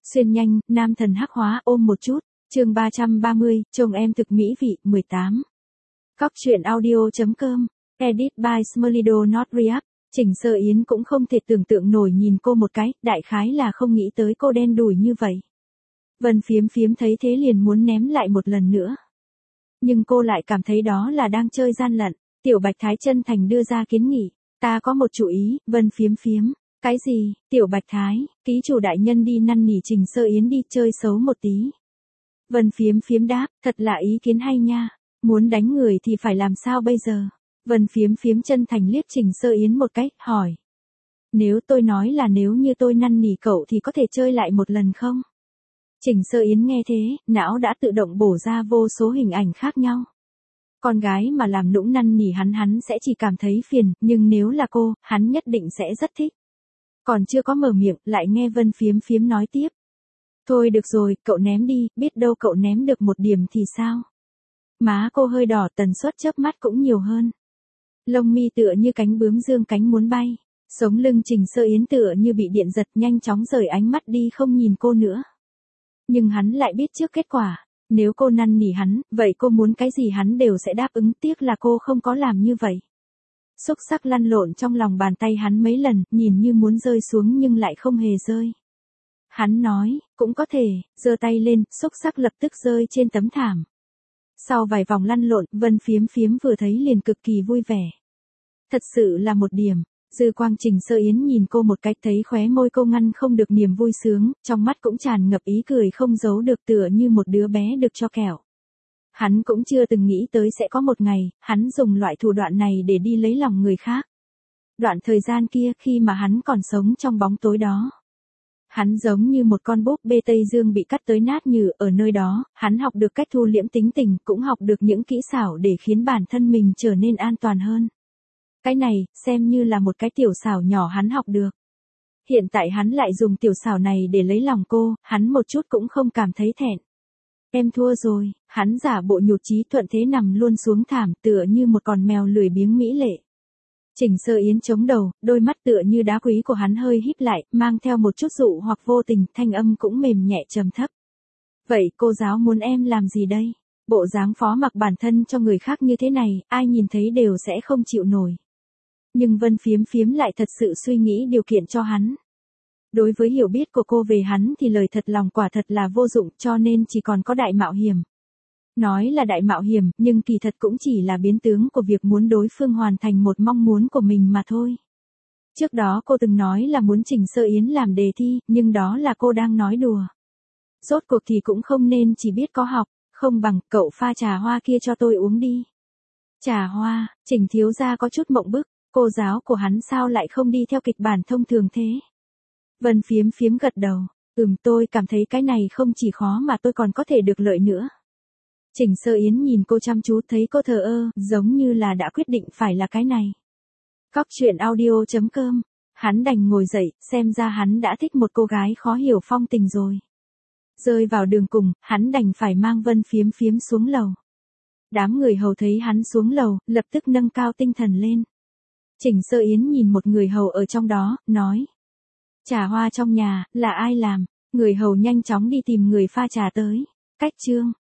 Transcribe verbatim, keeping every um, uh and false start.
Xuyên nhanh, nam thần hắc hóa ôm một chút. Chương ba trăm ba mươi, chồng em thực mỹ vị, mười tám. Cóc truyện audio.com. Edit by Smolido Not React. Trình Sơ Yến cũng không thể tưởng tượng nổi nhìn cô một cái, đại khái là không nghĩ tới cô đen đủi như vậy. Vân Phiếm Phiếm thấy thế liền muốn ném lại một lần nữa. Nhưng cô lại cảm thấy đó là đang chơi gian lận. Tiểu Bạch Thái chân thành đưa ra kiến nghị. Ta có một chủ ý, Vân Phiếm Phiếm. Cái gì? Tiểu Bạch Thái, ký chủ đại nhân đi năn nỉ Trình Sơ Yến đi chơi xấu một tí. Vân Phiếm Phiếm đáp, thật là ý kiến hay nha. Muốn đánh người thì phải làm sao bây giờ? Vân Phiếm Phiếm chân thành liếc Trình Sơ Yến một cách, hỏi. Nếu tôi nói là nếu như tôi năn nỉ cậu thì có thể chơi lại một lần không? Trình Sơ Yến nghe thế, não đã tự động bổ ra vô số hình ảnh khác nhau. Con gái mà làm nũng năn nỉ hắn hắn sẽ chỉ cảm thấy phiền, nhưng nếu là cô, hắn nhất định sẽ rất thích. Còn chưa có mở miệng, lại nghe Vân Phiếm Phiếm nói tiếp. Thôi được rồi, cậu ném đi, biết đâu cậu ném được một điểm thì sao? Má cô hơi đỏ, tần suất chớp mắt cũng nhiều hơn. Lông mi tựa như cánh bướm dương cánh muốn bay. Sống lưng Trình Sơ Yến tựa như bị điện giật, nhanh chóng rời ánh mắt đi không nhìn cô nữa. Nhưng hắn lại biết trước kết quả. Nếu cô năn nỉ hắn, vậy cô muốn cái gì hắn đều sẽ đáp ứng, tiếc là cô không có làm như vậy. Xúc sắc lăn lộn trong lòng bàn tay hắn mấy lần, nhìn như muốn rơi xuống nhưng lại không hề rơi. Hắn nói, cũng có thể, giơ tay lên, xúc sắc lập tức rơi trên tấm thảm. Sau vài vòng lăn lộn, Vân Phiếm Phiếm vừa thấy liền cực kỳ vui vẻ. Thật sự là một điểm. Dư quang Trình Sơ Yến nhìn cô một cách, thấy khóe môi cô ngăn không được niềm vui sướng, trong mắt cũng tràn ngập ý cười không giấu được, tựa như một đứa bé được cho kẹo. Hắn cũng chưa từng nghĩ tới sẽ có một ngày, hắn dùng loại thủ đoạn này để đi lấy lòng người khác. Đoạn thời gian kia khi mà hắn còn sống trong bóng tối đó. Hắn giống như một con búp bê Tây Dương bị cắt tới nát nhừ, ở nơi đó, hắn học được cách thu liễm tính tình, cũng học được những kỹ xảo để khiến bản thân mình trở nên an toàn hơn. Cái này, xem như là một cái tiểu xảo nhỏ hắn học được. Hiện tại hắn lại dùng tiểu xảo này để lấy lòng cô, hắn một chút cũng không cảm thấy thẹn. Em thua rồi, hắn giả bộ nhụt chí thuận thế nằm luôn xuống thảm, tựa như một con mèo lười biếng mỹ lệ. Trình Sơ Yến chống đầu, đôi mắt tựa như đá quý của hắn hơi híp lại, mang theo một chút dụ hoặc vô tình, thanh âm cũng mềm nhẹ trầm thấp. Vậy cô giáo muốn em làm gì đây? Bộ dáng phó mặc bản thân cho người khác như thế này, ai nhìn thấy đều sẽ không chịu nổi. Nhưng Vân Phiếm Phiếm lại thật sự suy nghĩ điều kiện cho hắn. Đối với hiểu biết của cô về hắn thì lời thật lòng quả thật là vô dụng, cho nên chỉ còn có đại mạo hiểm. Nói là đại mạo hiểm, nhưng kỳ thật cũng chỉ là biến tướng của việc muốn đối phương hoàn thành một mong muốn của mình mà thôi. Trước đó cô từng nói là muốn Trình Sơ Yến làm đề thi, nhưng đó là cô đang nói đùa. Rốt cuộc thì cũng không nên chỉ biết có học, không bằng cậu pha trà hoa kia cho tôi uống đi. Trà hoa, Trình thiếu gia có chút mộng bức, cô giáo của hắn sao lại không đi theo kịch bản thông thường thế? Vân Phiếm Phiếm gật đầu, ừm tôi cảm thấy cái này không chỉ khó mà tôi còn có thể được lợi nữa. Trình Sơ Yến nhìn cô chăm chú, thấy cô thờ ơ, giống như là đã quyết định phải là cái này. Cóc truyện audio.com. Hắn đành ngồi dậy, xem ra hắn đã thích một cô gái khó hiểu phong tình rồi. Rơi vào đường cùng, hắn đành phải mang Vân Phiếm Phiếm xuống lầu. Đám người hầu thấy hắn xuống lầu, lập tức nâng cao tinh thần lên. Trình Sơ Yến nhìn một người hầu ở trong đó, nói. Trà hoa trong nhà, là ai làm? Người hầu nhanh chóng đi tìm người pha trà tới. Cách chương.